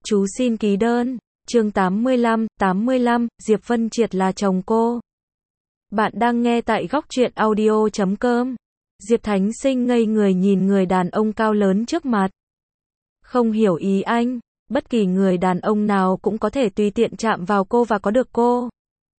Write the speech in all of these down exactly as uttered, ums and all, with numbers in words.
Chú xin ký đơn. Chương tám mươi lăm, tám mươi lăm, Diệp Vân Triệt là chồng cô. Bạn đang nghe tại góc truyện audio chấm com. Diệp Thánh Sinh ngây người nhìn người đàn ông cao lớn trước mặt. Không hiểu ý anh, bất kỳ người đàn ông nào cũng có thể tùy tiện chạm vào cô và có được cô.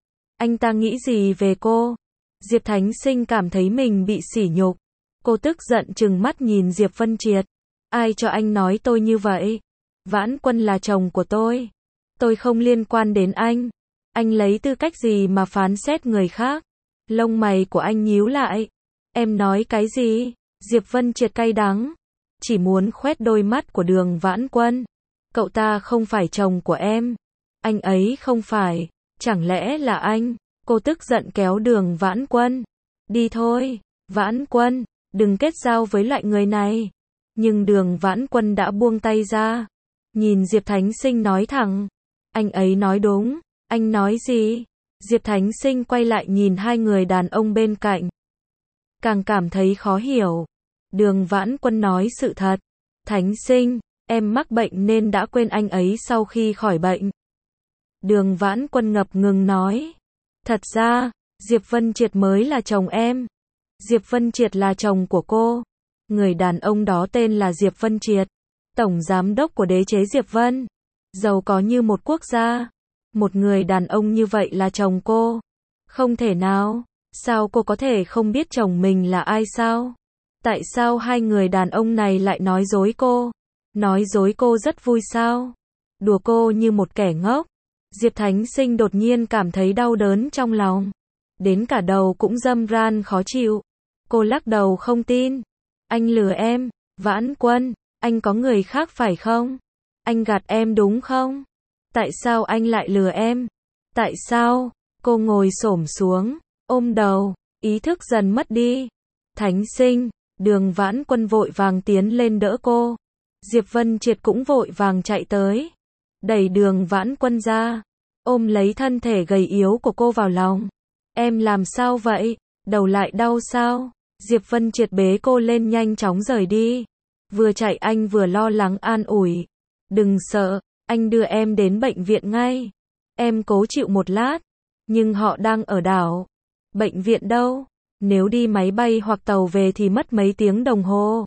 Anh ta nghĩ gì về cô? Diệp Thánh Sinh cảm thấy mình bị sỉ nhục. Cô tức giận trừng mắt nhìn Diệp Vân Triệt. Ai cho anh nói tôi như vậy? Vãn Quân là chồng của tôi. Tôi không liên quan đến anh. Anh lấy tư cách gì mà phán xét người khác? Lông mày của anh nhíu lại. Em nói cái gì? Diệp Vân Triệt cay đắng. Chỉ muốn khoét đôi mắt của Đường Vãn Quân. Cậu ta không phải chồng của em. Anh ấy không phải. Chẳng lẽ là anh? Cô tức giận kéo Đường Vãn Quân. Đi thôi, Vãn Quân, đừng kết giao với loại người này. Nhưng Đường Vãn Quân đã buông tay ra. Nhìn Diệp Thánh Sinh nói thẳng. Anh ấy nói đúng. Anh nói gì? Diệp Thánh Sinh quay lại nhìn hai người đàn ông bên cạnh. Càng cảm thấy khó hiểu. Đường Vãn Quân nói sự thật. Thánh Sinh, em mắc bệnh nên đã quên anh ấy sau khi khỏi bệnh. Đường Vãn Quân ngập ngừng nói. Thật ra, Diệp Vân Triệt mới là chồng em. Diệp Vân Triệt là chồng của cô. Người đàn ông đó tên là Diệp Vân Triệt. Tổng giám đốc của đế chế Diệp Vân. Giàu có như một quốc gia. Một người đàn ông như vậy là chồng cô. Không thể nào. Sao cô có thể không biết chồng mình là ai sao? Tại sao hai người đàn ông này lại nói dối cô? Nói dối cô rất vui sao? Đùa cô như một kẻ ngốc. Diệp Thánh Sinh đột nhiên cảm thấy đau đớn trong lòng. Đến cả đầu cũng râm ran khó chịu. Cô lắc đầu không tin. Anh lừa em, Vãn Quân, anh có người khác phải không? Anh gạt em đúng không? Tại sao anh lại lừa em? Tại sao? Cô ngồi xổm xuống, ôm đầu, ý thức dần mất đi. Thánh Sinh, Đường Vãn Quân vội vàng tiến lên đỡ cô. Diệp Vân Triệt cũng vội vàng chạy tới. Đẩy Đường Vãn Quân ra, ôm lấy thân thể gầy yếu của cô vào lòng. Em làm sao vậy? Đầu lại đau sao? Diệp Vân Triệt bế cô lên nhanh chóng rời đi. Vừa chạy anh vừa lo lắng an ủi. Đừng sợ, anh đưa em đến bệnh viện ngay. Em cố chịu một lát. Nhưng họ đang ở đảo. Bệnh viện đâu? Nếu đi máy bay hoặc tàu về thì mất mấy tiếng đồng hồ.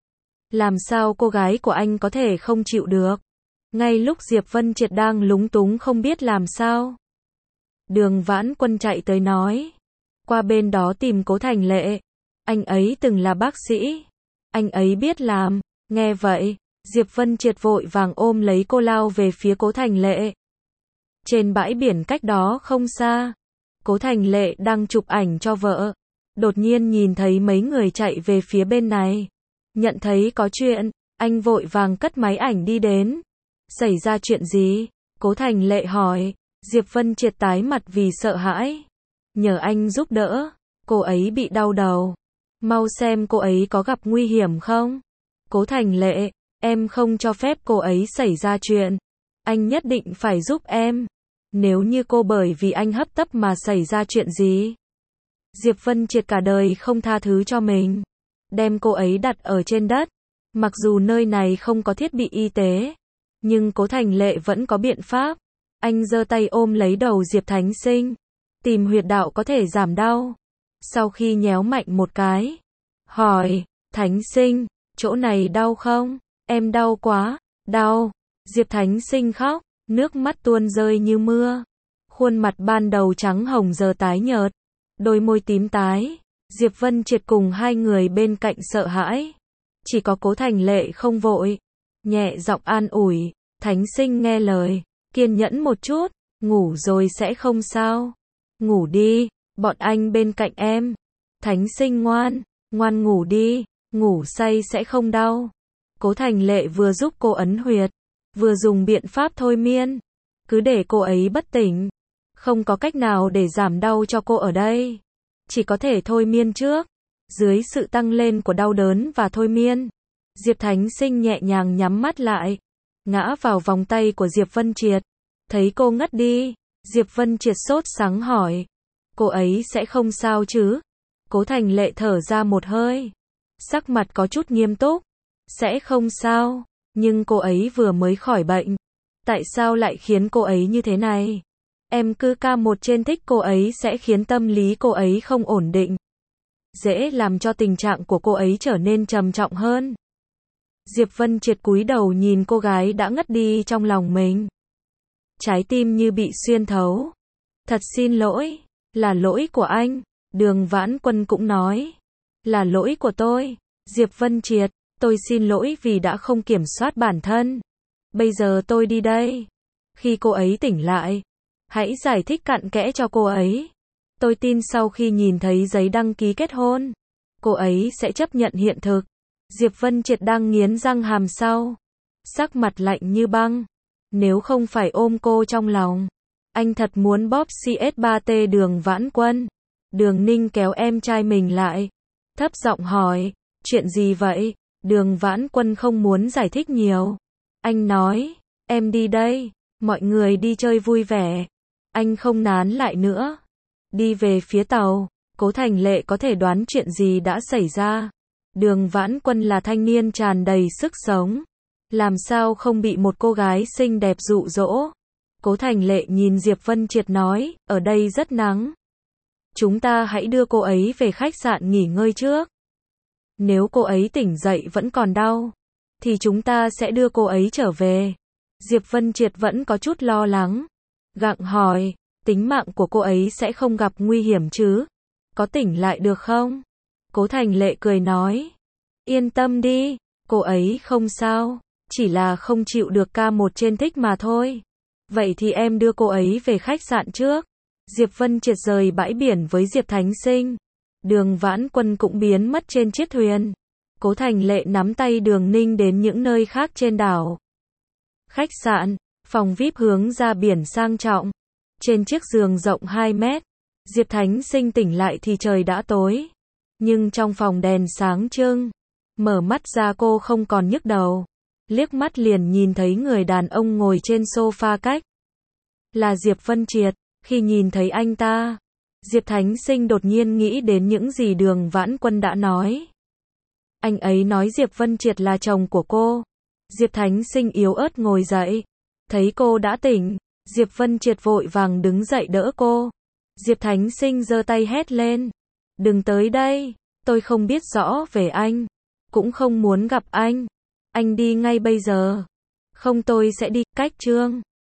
Làm sao cô gái của anh có thể không chịu được? Ngay lúc Diệp Vân Triệt đang lúng túng không biết làm sao. Đường Vãn Quân chạy tới nói. Qua bên đó tìm Cố Thành Lệ. Anh ấy từng là bác sĩ. Anh ấy biết làm. Nghe vậy, Diệp Vân Triệt vội vàng ôm lấy cô lao về phía Cố Thành Lệ. Trên bãi biển cách đó không xa, Cố Thành Lệ đang chụp ảnh cho vợ. Đột nhiên nhìn thấy mấy người chạy về phía bên này. Nhận thấy có chuyện, anh vội vàng cất máy ảnh đi đến. Xảy ra chuyện gì? Cố Thành Lệ hỏi. Diệp Vân Triệt tái mặt vì sợ hãi. Nhờ anh giúp đỡ. Cô ấy bị đau đầu. Mau xem cô ấy có gặp nguy hiểm không? Cố Thành Lệ, em không cho phép cô ấy xảy ra chuyện. Anh nhất định phải giúp em. Nếu như cô bởi vì anh hấp tấp mà xảy ra chuyện gì? Diệp Vân Triệt cả đời không tha thứ cho mình. Đem cô ấy đặt ở trên đất. Mặc dù nơi này không có thiết bị y tế. Nhưng Cố Thành Lệ vẫn có biện pháp. Anh giơ tay ôm lấy đầu Diệp Thánh Sinh. Tìm huyệt đạo có thể giảm đau. Sau khi nhéo mạnh một cái. Hỏi, Thánh Sinh, chỗ này đau không? Em đau quá, đau. Diệp Thánh Sinh khóc, nước mắt tuôn rơi như mưa. Khuôn mặt ban đầu trắng hồng giờ tái nhợt. Đôi môi tím tái. Diệp Vân Triệt cùng hai người bên cạnh sợ hãi. Chỉ có Cố Thành Lệ không vội. Nhẹ giọng an ủi, Thánh Sinh nghe lời. Kiên nhẫn một chút, ngủ rồi sẽ không sao. Ngủ đi, bọn anh bên cạnh em. Thánh Sinh ngoan, ngoan ngủ đi, ngủ say sẽ không đau. Cố Thành Lệ vừa giúp cô ấn huyệt, vừa dùng biện pháp thôi miên. Cứ để cô ấy bất tỉnh. Không có cách nào để giảm đau cho cô ở đây. Chỉ có thể thôi miên trước. Dưới sự tăng lên của đau đớn và thôi miên, Diệp Thánh Sinh nhẹ nhàng nhắm mắt lại. Ngã vào vòng tay của Diệp Vân Triệt. Thấy cô ngất đi, Diệp Vân Triệt sốt sắng hỏi. Cô ấy sẽ không sao chứ? Cố Thành Lệ thở ra một hơi. Sắc mặt có chút nghiêm túc. Sẽ không sao, nhưng cô ấy vừa mới khỏi bệnh. Tại sao lại khiến cô ấy như thế này? Em cứ ca một trên thích cô ấy sẽ khiến tâm lý cô ấy không ổn định, dễ làm cho tình trạng của cô ấy trở nên trầm trọng hơn. Diệp Vân Triệt cúi đầu nhìn cô gái đã ngất đi trong lòng mình. Trái tim như bị xuyên thấu. Thật xin lỗi, là lỗi của anh. Đường Vãn Quân cũng nói, là lỗi của tôi. Diệp Vân Triệt, tôi xin lỗi vì đã không kiểm soát bản thân. Bây giờ tôi đi đây. Khi cô ấy tỉnh lại, hãy giải thích cặn kẽ cho cô ấy. Tôi tin sau khi nhìn thấy giấy đăng ký kết hôn, cô ấy sẽ chấp nhận hiện thực. Diệp Vân Triệt đang nghiến răng hàm sau, sắc mặt lạnh như băng. Nếu không phải ôm cô trong lòng, anh thật muốn bóp xê ét ba T Đường Vãn Quân. Đường Ninh kéo em trai mình lại, thấp giọng hỏi, chuyện gì vậy? Đường Vãn Quân không muốn giải thích nhiều. Anh nói, em đi đây, mọi người đi chơi vui vẻ. Anh không nán lại nữa. Đi về phía tàu, Cố Thành Lệ có thể đoán chuyện gì đã xảy ra. Đường Vãn Quân là thanh niên tràn đầy sức sống. Làm sao không bị một cô gái xinh đẹp dụ dỗ. Cố Thành Lệ nhìn Diệp Vân Triệt nói, ở đây rất nắng. Chúng ta hãy đưa cô ấy về khách sạn nghỉ ngơi trước. Nếu cô ấy tỉnh dậy vẫn còn đau, thì chúng ta sẽ đưa cô ấy trở về. Diệp Vân Triệt vẫn có chút lo lắng. Gặng hỏi, tính mạng của cô ấy sẽ không gặp nguy hiểm chứ? Có tỉnh lại được không? Cố Thành Lệ cười nói, yên tâm đi, cô ấy không sao, chỉ là không chịu được ca một trên thích mà thôi. Vậy thì em đưa cô ấy về khách sạn trước. Diệp Vân Triệt rời bãi biển với Diệp Thánh Sinh. Đường Vãn Quân cũng biến mất trên chiếc thuyền. Cố Thành Lệ nắm tay Đường Ninh đến những nơi khác trên đảo. Khách sạn, phòng vi ai pi hướng ra biển sang trọng. Trên chiếc giường rộng hai mét, Diệp Thánh Sinh tỉnh lại thì trời đã tối. Nhưng trong phòng đèn sáng trưng. Mở mắt ra cô không còn nhức đầu. Liếc mắt liền nhìn thấy người đàn ông ngồi trên sofa cách. Là Diệp Vân Triệt. Khi nhìn thấy anh ta, Diệp Thánh Sinh đột nhiên nghĩ đến những gì Đường Vãn Quân đã nói. Anh ấy nói Diệp Vân Triệt là chồng của cô. Diệp Thánh Sinh yếu ớt ngồi dậy. Thấy cô đã tỉnh, Diệp Vân Triệt vội vàng đứng dậy đỡ cô. Diệp Thánh Sinh giơ tay hét lên. Đừng tới đây, tôi không biết rõ về anh. Cũng không muốn gặp anh. Anh đi ngay bây giờ. Không tôi sẽ đi, cách Trương.